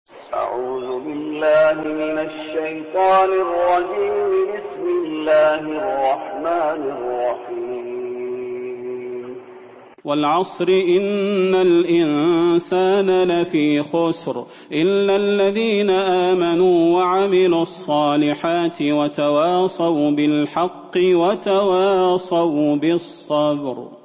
أعوذ بالله من الشيطان الرجيم. بسم الله الرحمن الرحيم. والعصر إن الإنسان لفي خسر إلا الذين آمنوا وعملوا الصالحات وتواصوا بالحق وتواصوا بالصبر.